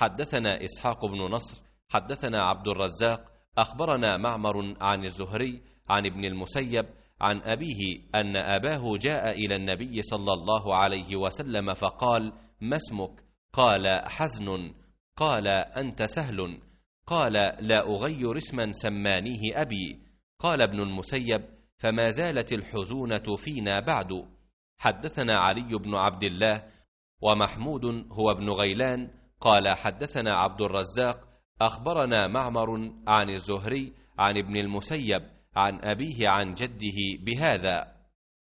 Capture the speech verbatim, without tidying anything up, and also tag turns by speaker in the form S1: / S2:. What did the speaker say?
S1: حدثنا إسحاق بن نصر حدثنا عبد الرزاق أخبرنا معمر عن الزهري عن ابن المسيب عن أبيه أن أباه جاء إلى النبي صلى الله عليه وسلم فقال: ما اسمك؟ قال: حزن. قال: أنت سهل. قال: لا أغير اسما سمانيه أبي. قال ابن المسيب: فما زالت الحزونة فينا بعد. حدثنا علي بن عبد الله ومحمود هو ابن غيلان قال حدثنا عبد الرزاق أخبرنا معمر عن الزهري عن ابن المسيب عن أبيه عن جده بهذا.